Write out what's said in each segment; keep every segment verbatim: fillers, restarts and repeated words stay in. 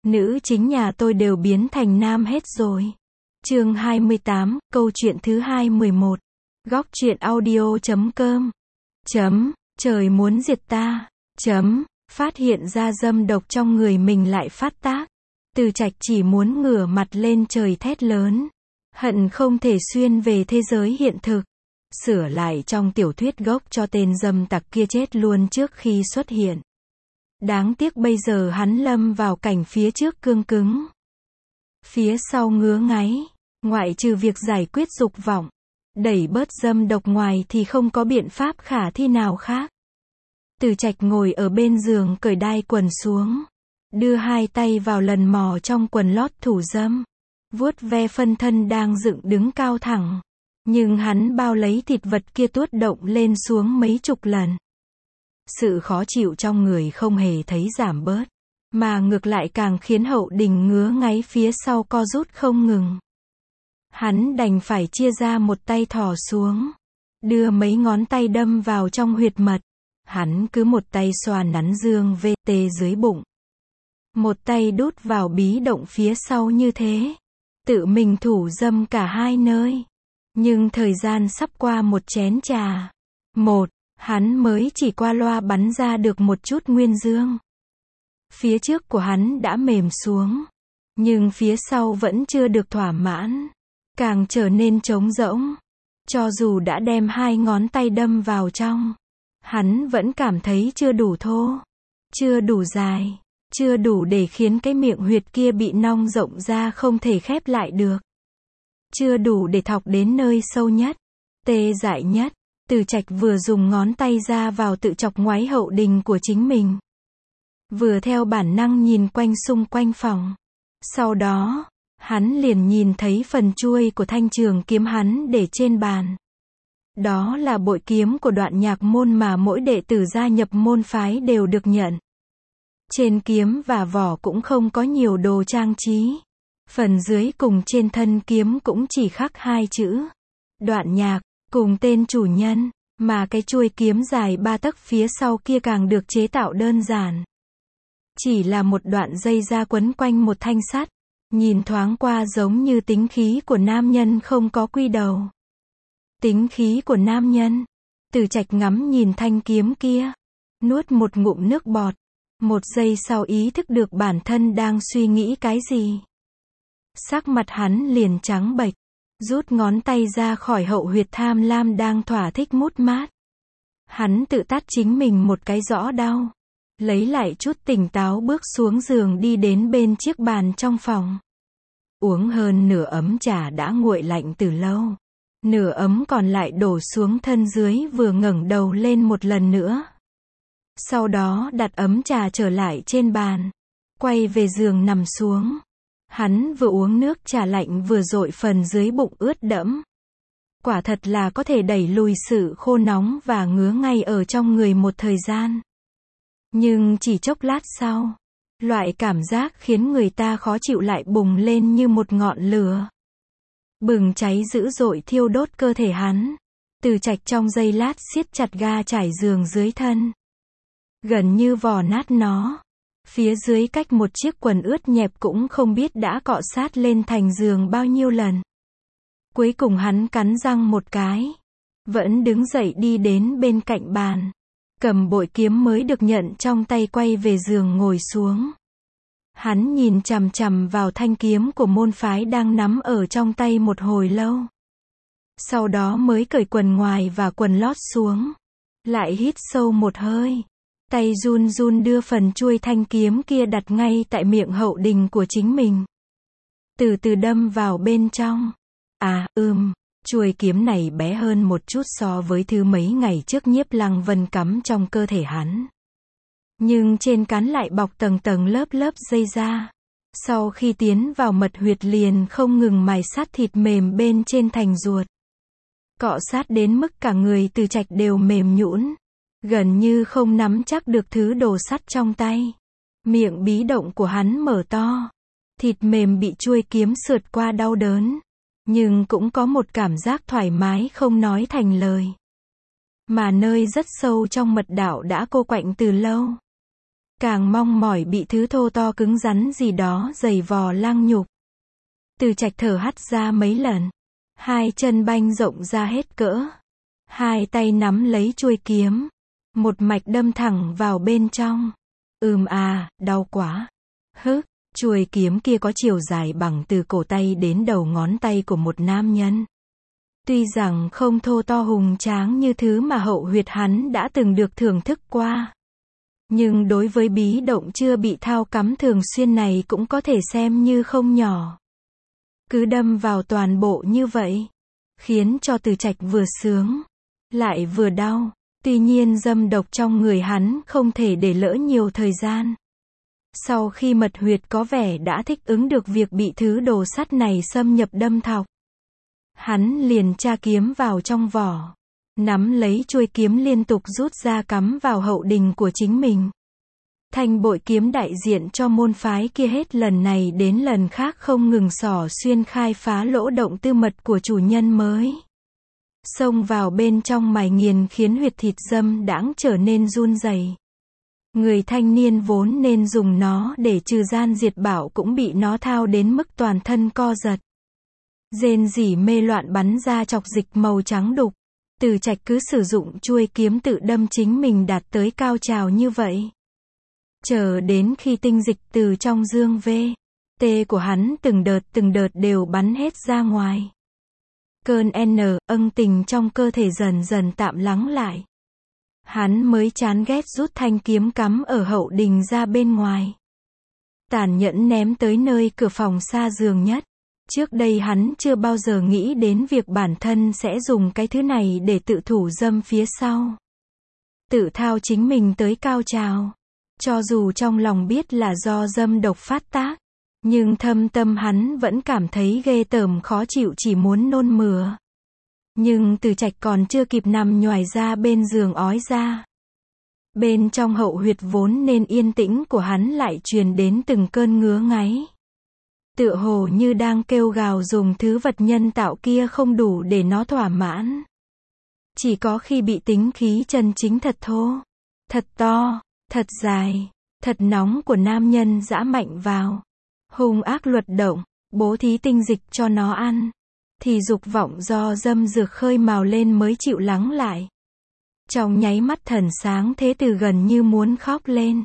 Nữ chính nhà tôi đều biến thành nam hết rồi. Chương hai mươi tám, câu chuyện thứ hai mười một. Góc truyện audio chấm com. Chấm, trời muốn diệt ta. Chấm, phát hiện ra dâm độc trong người mình lại phát tác. Từ Trạch chỉ muốn ngửa mặt lên trời thét lớn. Hận không thể xuyên về thế giới hiện thực. Sửa lại trong tiểu thuyết gốc cho tên dâm tặc kia chết luôn trước khi xuất hiện. Đáng tiếc bây giờ hắn lâm vào cảnh phía trước cương cứng. Phía sau ngứa ngáy. Ngoại trừ việc giải quyết dục vọng, đẩy bớt dâm độc ngoài thì không có biện pháp khả thi nào khác. Từ Trạch ngồi ở bên giường cởi đai quần xuống. Đưa hai tay vào lần mò trong quần lót thủ dâm. Vuốt ve phân thân đang dựng đứng cao thẳng. Nhưng hắn bao lấy thịt vật kia tuốt động lên xuống mấy chục lần. Sự khó chịu trong người không hề thấy giảm bớt. Mà ngược lại càng khiến hậu đình ngứa ngáy phía sau co rút không ngừng. Hắn đành phải chia ra một tay thò xuống. Đưa mấy ngón tay đâm vào trong huyệt mật. Hắn cứ một tay xoa nắn dương vê tê dưới bụng. Một tay đút vào bí động phía sau như thế. Tự mình thủ dâm cả hai nơi. Nhưng thời gian sắp qua một chén trà. Một, hắn mới chỉ qua loa bắn ra được một chút nguyên dương. Phía trước của hắn đã mềm xuống. Nhưng phía sau vẫn chưa được thỏa mãn. Càng trở nên trống rỗng. Cho dù đã đem hai ngón tay đâm vào trong. Hắn vẫn cảm thấy chưa đủ thô. Chưa đủ dài. Chưa đủ để khiến cái miệng huyệt kia bị nong rộng ra không thể khép lại được. Chưa đủ để thọc đến nơi sâu nhất. Tê dại nhất. Từ Trạch vừa dùng ngón tay ra vào tự chọc ngoáy hậu đình của chính mình. Vừa theo bản năng nhìn quanh xung quanh phòng. Sau đó, hắn liền nhìn thấy phần chuôi của thanh trường kiếm hắn để trên bàn. Đó là bội kiếm của Đoạn Nhạc môn mà mỗi đệ tử gia nhập môn phái đều được nhận. Trên kiếm và vỏ cũng không có nhiều đồ trang trí. Phần dưới cùng trên thân kiếm cũng chỉ khắc hai chữ. Đoạn Nhạc, cùng tên chủ nhân, mà cái chuôi kiếm dài ba tấc phía sau kia càng được chế tạo đơn giản. Chỉ là một đoạn dây da quấn quanh một thanh sắt. Nhìn thoáng qua giống như tính khí của nam nhân không có quy đầu. Tính khí của nam nhân. Từ Trạch ngắm nhìn thanh kiếm kia. Nuốt một ngụm nước bọt. Một giây sau ý thức được bản thân đang suy nghĩ cái gì. Sắc mặt hắn liền trắng bệch. Rút ngón tay ra khỏi hậu huyệt tham lam đang thỏa thích mút mát. Hắn tự tát chính mình một cái rõ đau. Lấy lại chút tỉnh táo bước xuống giường đi đến bên chiếc bàn trong phòng. Uống hơn nửa ấm trà đã nguội lạnh từ lâu. Nửa ấm còn lại đổ xuống thân dưới vừa ngẩng đầu lên một lần nữa. Sau đó đặt ấm trà trở lại trên bàn. Quay về giường nằm xuống. Hắn vừa uống nước trà lạnh vừa dội phần dưới bụng ướt đẫm. Quả thật là có thể đẩy lùi sự khô nóng và ngứa ngay ở trong người một thời gian. Nhưng chỉ chốc lát sau, loại cảm giác khiến người ta khó chịu lại bùng lên như một ngọn lửa. Bừng cháy dữ dội thiêu đốt cơ thể hắn. Từ Trạch trong giây lát siết chặt ga trải giường dưới thân. Gần như vò nát nó. Phía dưới cách một chiếc quần ướt nhẹp cũng không biết đã cọ sát lên thành giường bao nhiêu lần. Cuối cùng hắn cắn răng một cái. Vẫn đứng dậy đi đến bên cạnh bàn. Cầm bội kiếm mới được nhận trong tay quay về giường ngồi xuống. Hắn nhìn chằm chằm vào thanh kiếm của môn phái đang nắm ở trong tay một hồi lâu. Sau đó mới cởi quần ngoài và quần lót xuống. Lại hít sâu một hơi. Tay run run đưa phần chuôi thanh kiếm kia đặt ngay tại miệng hậu đình của chính mình. Từ từ đâm vào bên trong. À, ừm, chuôi kiếm này bé hơn một chút so với thứ mấy ngày trước Nhiếp Lăng Vân cắm trong cơ thể hắn. Nhưng trên cán lại bọc tầng tầng lớp lớp dây da. Sau khi tiến vào mật huyệt liền không ngừng mài sát thịt mềm bên trên thành ruột. Cọ sát đến mức cả người Từ Trạch đều mềm nhũn. Gần như không nắm chắc được thứ đồ sắt trong tay. Miệng bí động của hắn mở to. Thịt mềm bị chuôi kiếm sượt qua đau đớn. Nhưng cũng có một cảm giác thoải mái không nói thành lời. Mà nơi rất sâu trong mật đạo đã cô quạnh từ lâu. càng mong mỏi bị thứ thô to cứng rắn gì đó giày vò lang nhục. Từ Trạch thở hắt ra mấy lần, hai chân banh rộng ra hết cỡ, hai tay nắm lấy chuôi kiếm, một mạch đâm thẳng vào bên trong. Ừm à, đau quá. Hứ, chuôi kiếm kia có chiều dài bằng từ cổ tay đến đầu ngón tay của một nam nhân. Tuy rằng không thô to hùng tráng như thứ mà hậu huyệt hắn đã từng được thưởng thức qua, nhưng đối với bí động chưa bị thao cắm thường xuyên này cũng có thể xem như không nhỏ. Cứ đâm vào toàn bộ như vậy, khiến cho Từ Trạch vừa sướng, lại vừa đau. Tuy nhiên dâm độc trong người hắn không thể để lỡ nhiều thời gian. Sau khi mật huyệt có vẻ đã thích ứng được việc bị thứ đồ sắt này xâm nhập đâm thọc, hắn liền tra kiếm vào trong vỏ, nắm lấy chuôi kiếm liên tục rút ra cắm vào hậu đình của chính mình. Thanh bội kiếm đại diện cho môn phái kia hết lần này đến lần khác không ngừng xỏ xuyên khai phá lỗ động tư mật của chủ nhân mới, xông vào bên trong mài nghiền khiến huyệt thịt dâm đãng trở nên run rẩy. Người thanh niên vốn nên dùng nó để trừ gian diệt bạo cũng bị nó thao đến mức toàn thân co giật, rên rỉ mê loạn bắn ra chọc dịch màu trắng đục. Từ Trạch cứ sử dụng chuôi kiếm tự đâm chính mình đạt tới cao trào như vậy, chờ đến khi tinh dịch từ trong dương vê tê của hắn từng đợt từng đợt đều bắn hết ra ngoài. Cơn N, ân tình trong cơ thể dần dần tạm lắng lại. Hắn mới chán ghét rút thanh kiếm cắm ở hậu đình ra bên ngoài, tàn nhẫn ném tới nơi cửa phòng xa giường nhất. Trước đây hắn chưa bao giờ nghĩ đến việc bản thân sẽ dùng cái thứ này để tự thủ dâm phía sau, tự thao chính mình tới cao trào. Cho dù trong lòng biết là do dâm độc phát tác, nhưng thâm tâm hắn vẫn cảm thấy ghê tởm khó chịu, chỉ muốn nôn mửa. Nhưng Từ Trạch còn chưa kịp nằm nhoài ra bên giường ói ra, bên trong hậu huyệt vốn nên yên tĩnh của hắn lại truyền đến từng cơn ngứa ngáy, tựa hồ như đang kêu gào dùng thứ vật nhân tạo kia không đủ để nó thỏa mãn. Chỉ có khi bị tính khí chân chính thật thô, thật to, thật dài, thật nóng của nam nhân giã mạnh vào, hung ác luật động, bố thí tinh dịch cho nó ăn, thì dục vọng do dâm dược khơi mào lên mới chịu lắng lại. Trong nháy mắt thần sáng thế từ gần như muốn khóc lên.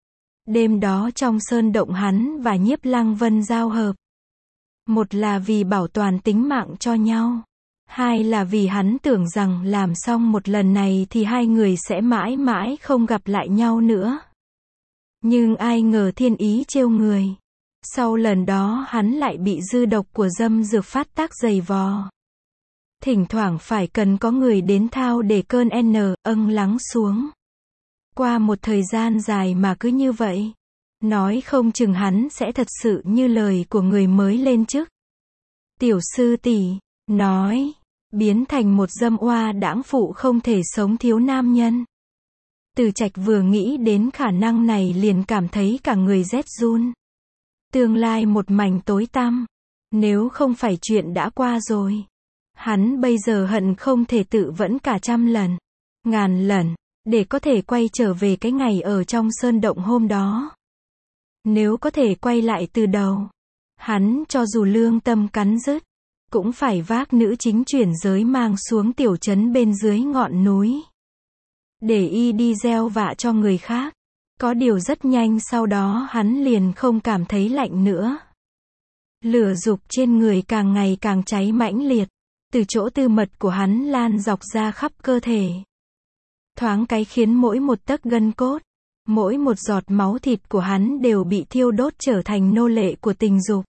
Đêm đó trong sơn động hắn và Nhiếp Lăng Vân giao hợp. Một là vì bảo toàn tính mạng cho nhau, hai là vì hắn tưởng rằng làm xong một lần này thì hai người sẽ mãi mãi không gặp lại nhau nữa. Nhưng ai ngờ thiên ý trêu người. Sau lần đó hắn lại bị dư độc của dâm dược phát tác dày vò. Thỉnh thoảng phải cần có người đến thao để cơn N, âng lắng xuống. Qua một thời gian dài mà cứ như vậy, nói không chừng hắn sẽ thật sự như lời của người mới lên chức. Tiểu sư tỷ nói, biến thành một dâm oa đãng phụ không thể sống thiếu nam nhân. Từ Trạch vừa nghĩ đến khả năng này liền cảm thấy cả người rét run. Tương lai một mảnh tối tăm. Nếu không phải chuyện đã qua rồi, hắn bây giờ hận không thể tự vẫn cả trăm lần, ngàn lần, để có thể quay trở về cái ngày ở trong sơn động hôm đó. Nếu có thể quay lại từ đầu, hắn cho dù lương tâm cắn rứt, cũng phải vác nữ chính chuyển giới mang xuống tiểu trấn bên dưới ngọn núi, để y đi gieo vạ cho người khác. Có điều rất nhanh sau đó hắn liền không cảm thấy lạnh nữa. Lửa dục trên người càng ngày càng cháy mãnh liệt, từ chỗ tư mật của hắn lan dọc ra khắp cơ thể. Thoáng cái khiến mỗi một tấc gân cốt, mỗi một giọt máu thịt của hắn đều bị thiêu đốt trở thành nô lệ của tình dục.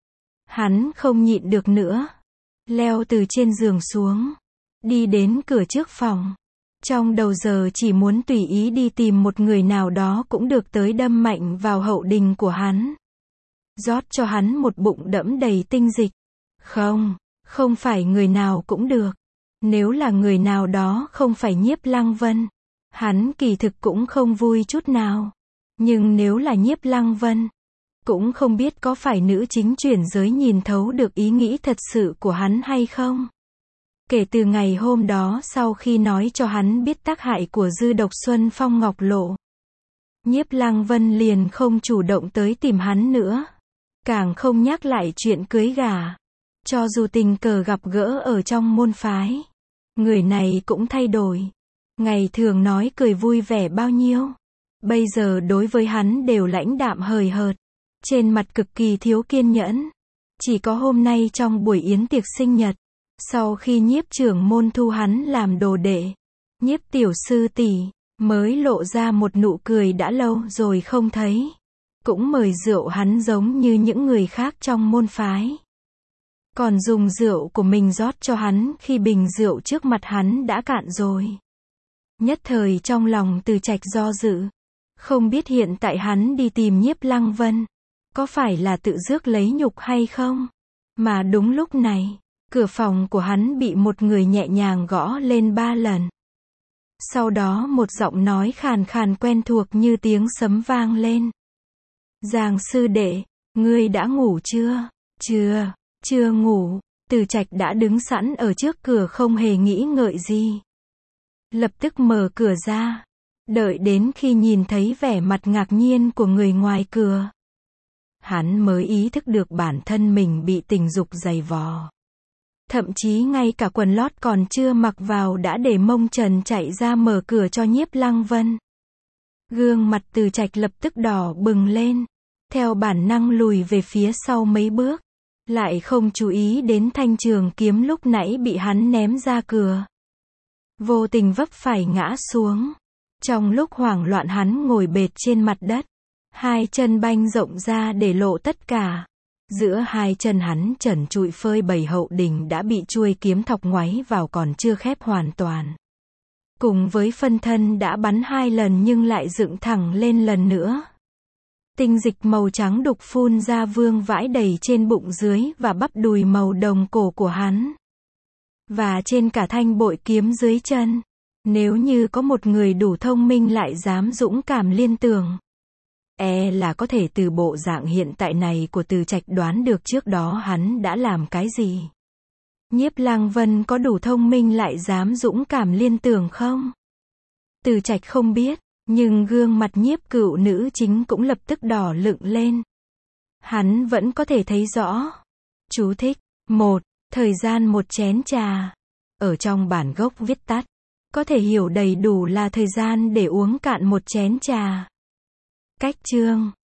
Hắn không nhịn được nữa, leo từ trên giường xuống, đi đến cửa trước phòng. Trong đầu giờ chỉ muốn tùy ý đi tìm một người nào đó cũng được tới đâm mạnh vào hậu đình của hắn, rót cho hắn một bụng đẫm đầy tinh dịch. Không, không phải người nào cũng được. Nếu là người nào đó không phải Nhiếp Lăng Vân, hắn kỳ thực cũng không vui chút nào. Nhưng nếu là Nhiếp Lăng Vân, cũng không biết có phải nữ chính chuyển giới nhìn thấu được ý nghĩ thật sự của hắn hay không. Kể từ ngày hôm đó sau khi nói cho hắn biết tác hại của dư độc Xuân Phong Ngọc Lộ, Nhiếp Lăng Vân liền không chủ động tới tìm hắn nữa. Càng không nhắc lại chuyện cưới gả. Cho dù tình cờ gặp gỡ ở trong môn phái. Người này cũng thay đổi. Ngày thường nói cười vui vẻ bao nhiêu. Bây giờ đối với hắn đều lãnh đạm hời hợt. Trên mặt cực kỳ thiếu kiên nhẫn. Chỉ có hôm nay trong buổi yến tiệc sinh nhật. Sau khi nhiếp trưởng môn thu hắn làm đồ đệ. Nhiếp tiểu sư tỷ mới lộ ra một nụ cười đã lâu rồi không thấy. Cũng mời rượu hắn giống như những người khác trong môn phái. Còn dùng rượu của mình rót cho hắn khi bình rượu trước mặt hắn đã cạn rồi. Nhất thời trong lòng Từ Trạch do dự. Không biết hiện tại hắn đi tìm Nhiếp Lăng Vân. Có phải là tự rước lấy nhục hay không? Mà đúng lúc này, cửa phòng của hắn bị một người nhẹ nhàng gõ lên ba lần. Sau đó một giọng nói khàn khàn quen thuộc như tiếng sấm vang lên. Giang sư đệ, ngươi đã ngủ chưa? Chưa, chưa ngủ. Từ Trạch đã đứng sẵn ở trước cửa không hề nghĩ ngợi gì. Lập tức mở cửa ra. Đợi đến khi nhìn thấy vẻ mặt ngạc nhiên của người ngoài cửa. Hắn mới ý thức được bản thân mình bị tình dục giày vò. Thậm chí ngay cả quần lót còn chưa mặc vào đã để mông trần chạy ra mở cửa cho Nhiếp Lăng Vân. Gương mặt Từ Trạch lập tức đỏ bừng lên. Theo bản năng lùi về phía sau mấy bước. Lại không chú ý đến thanh trường kiếm lúc nãy bị hắn ném ra cửa. Vô tình vấp phải ngã xuống. Trong lúc hoảng loạn hắn ngồi bệt trên mặt đất. Hai chân banh rộng ra để lộ tất cả. Giữa hai chân hắn trần trụi phơi bày hậu đỉnh đã bị chuôi kiếm thọc ngoáy vào còn chưa khép hoàn toàn. Cùng với phân thân đã bắn hai lần nhưng lại dựng thẳng lên lần nữa. Tinh dịch màu trắng đục phun ra vương vãi đầy trên bụng dưới và bắp đùi màu đồng cổ của hắn. Và trên cả thanh bội kiếm dưới chân. Nếu như có một người đủ thông minh lại dám dũng cảm liên tưởng. E là có thể từ bộ dạng hiện tại này của Từ Trạch đoán được trước đó hắn đã làm cái gì. Nhiếp Lăng Vân có đủ thông minh lại dám dũng cảm liên tưởng không? Từ Trạch không biết, nhưng gương mặt nhiếp cựu nữ chính cũng lập tức đỏ lựng lên. Hắn vẫn có thể thấy rõ. Chú thích. một. Thời gian một chén trà. Ở trong bản gốc viết tắt. Có thể hiểu đầy đủ là thời gian để uống cạn một chén trà. Cách chương